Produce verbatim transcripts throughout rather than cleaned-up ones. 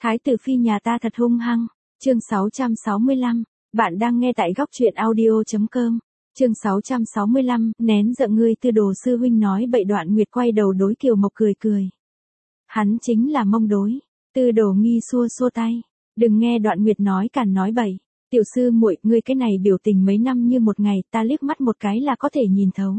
Thái tử phi nhà ta thật hung hăng. Chương sáu trăm sáu mươi lăm, bạn đang nghe tại góc truyện audio.com. Chương sáu trăm sáu mươi lăm, nén giận ngươi Tư Đồ sư huynh nói bậy. Đoạn Nguyệt quay đầu đối Kiều Mộc cười cười. Hắn chính là Mông Đối. Tư Đồ nghi xua xua tay. Đừng nghe Đoạn Nguyệt nói càn nói bậy. Tiểu sư muội, ngươi cái này biểu tình mấy năm như một ngày, ta liếc mắt một cái là có thể nhìn thấu.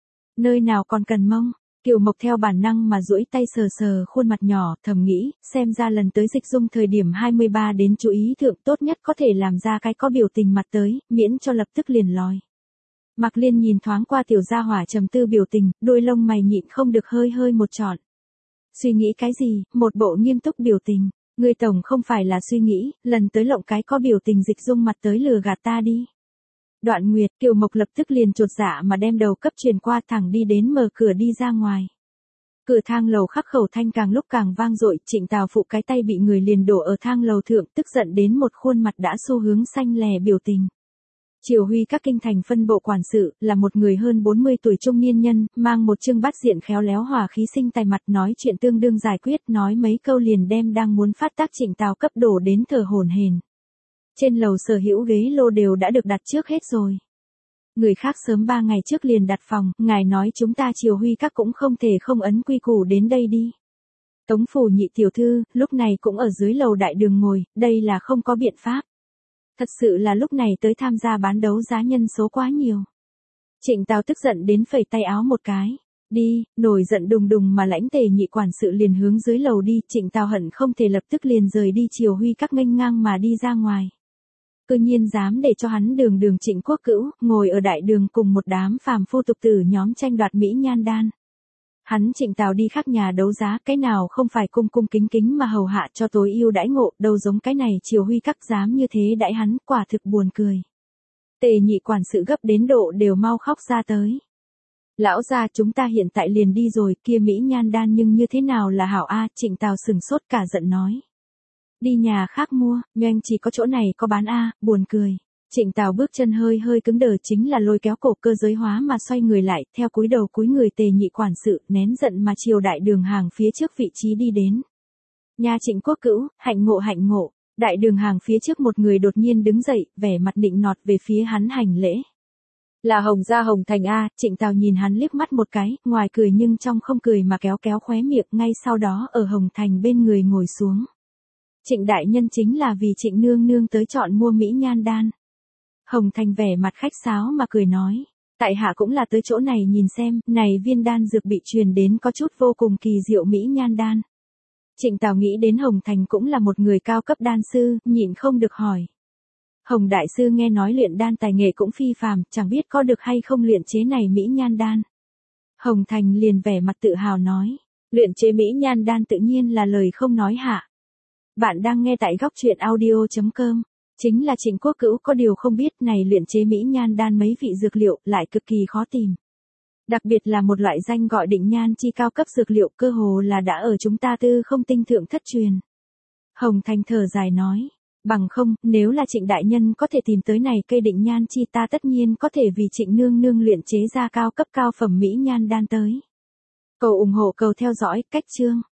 Nơi nào còn cần mông? Kiều Mộc theo bản năng mà duỗi tay sờ sờ khuôn mặt nhỏ, thầm nghĩ, xem ra lần tới dịch dung thời điểm hai mươi ba đến chú ý thượng tốt nhất có thể làm ra cái có biểu tình mặt tới, miễn cho lập tức liền lòi. Mạc Liên nhìn thoáng qua tiểu gia hỏa trầm tư biểu tình, đôi lông mày nhịn không được hơi hơi một trọn. Suy nghĩ cái gì? Một bộ nghiêm túc biểu tình. Ngươi tổng không phải là suy nghĩ, lần tới lộng cái có biểu tình dịch dung mặt tới lừa gạt ta đi. Đoạn Nguyệt, Kiều Mộc lập tức liền chột dạ mà đem đầu cấp truyền qua, thẳng đi đến mở cửa đi ra ngoài. Cửa thang lầu khắc khẩu thanh càng lúc càng vang dội, Trịnh Tào phụ cái tay bị người liền đổ ở thang lầu thượng, tức giận đến một khuôn mặt đã xu hướng xanh lè biểu tình. Triều Huy các kinh thành phân bộ quản sự, là một người hơn bốn mươi tuổi trung niên nhân, mang một trương bát diện khéo léo hòa khí sinh tài mặt, nói chuyện tương đương giải quyết, nói mấy câu liền đem đang muốn phát tác Trịnh Tào cấp đổ đến thở hổn hển. Trên lầu sở hữu ghế lô đều đã được đặt trước hết rồi. Người khác sớm ba ngày trước liền đặt phòng, ngài nói chúng ta Triều Huy các cũng không thể không ấn quy củ đến đây đi. Tống phủ nhị tiểu thư, lúc này cũng ở dưới lầu đại đường ngồi, đây là không có biện pháp. Thật sự là lúc này tới tham gia bán đấu giá nhân số quá nhiều. Trịnh Tào tức giận đến phẩy tay áo một cái. Đi, nổi giận đùng đùng mà lãnh Tề nhị quản sự liền hướng dưới lầu đi. Trịnh Tào hận không thể lập tức liền rời đi Triều Huy các nghênh ngang mà đi ra ngoài. Cư nhiên dám để cho hắn đường đường Trịnh Quốc Cữu, ngồi ở đại đường cùng một đám phàm phu tục tử nhóm tranh đoạt mỹ nhan đan. Hắn Trịnh Tào đi khác nhà đấu giá, cái nào không phải cung cung kính kính mà hầu hạ cho tối ưu đãi ngộ, đâu giống cái này Triều Huy các dám như thế đãi hắn, quả thực buồn cười. Tề nhị quản sự gấp đến độ đều mau khóc ra tới. Lão gia, chúng ta hiện tại liền đi rồi, kia mỹ nhan đan nhưng như thế nào là hảo a? Trịnh Tào sừng sốt cả giận nói. Đi nhà khác mua, nhanh chỉ có chỗ này có bán a, buồn cười. Trịnh Tào bước chân hơi hơi cứng đờ, chính là lôi kéo cổ cơ giới hóa mà xoay người lại, theo cúi đầu cúi người Tề nhị quản sự, nén giận mà chiều đại đường hàng phía trước vị trí đi đến. Nhà Trịnh Quốc Cữu, hạnh ngộ hạnh ngộ. Đại đường hàng phía trước một người đột nhiên đứng dậy, vẻ mặt nịnh nọt về phía hắn hành lễ. Là Hồng gia Hồng Thành a. Trịnh Tào nhìn hắn liếc mắt một cái, ngoài cười nhưng trong không cười mà kéo kéo khóe miệng, ngay sau đó ở Hồng Thành bên người ngồi xuống. Trịnh đại nhân chính là vì Trịnh nương nương tới chọn mua mỹ nhan đan. Hồng Thành vẻ mặt khách sáo mà cười nói, tại hạ cũng là tới chỗ này nhìn xem, này viên đan dược bị truyền đến có chút vô cùng kỳ diệu mỹ nhan đan. Trịnh Tào nghĩ đến Hồng Thành cũng là một người cao cấp đan sư, nhịn không được hỏi. Hồng đại sư nghe nói luyện đan tài nghệ cũng phi phàm, chẳng biết có được hay không luyện chế này mỹ nhan đan. Hồng Thành liền vẻ mặt tự hào nói, luyện chế mỹ nhan đan tự nhiên là lời không nói hạ. Bạn đang nghe tại góc truyện audio.com. Chính là Trịnh Quốc Cữu có điều không biết này luyện chế mỹ nhan đan mấy vị dược liệu lại cực kỳ khó tìm. Đặc biệt là một loại danh gọi định nhan chi cao cấp dược liệu, cơ hồ là đã ở chúng ta tư không tinh thượng thất truyền. Hồng Thành thở dài nói, bằng không, nếu là Trịnh đại nhân có thể tìm tới này cây định nhan chi, ta tất nhiên có thể vì Trịnh nương nương luyện chế ra cao cấp cao phẩm mỹ nhan đan tới. Cầu ủng hộ, cầu theo dõi, cách chương.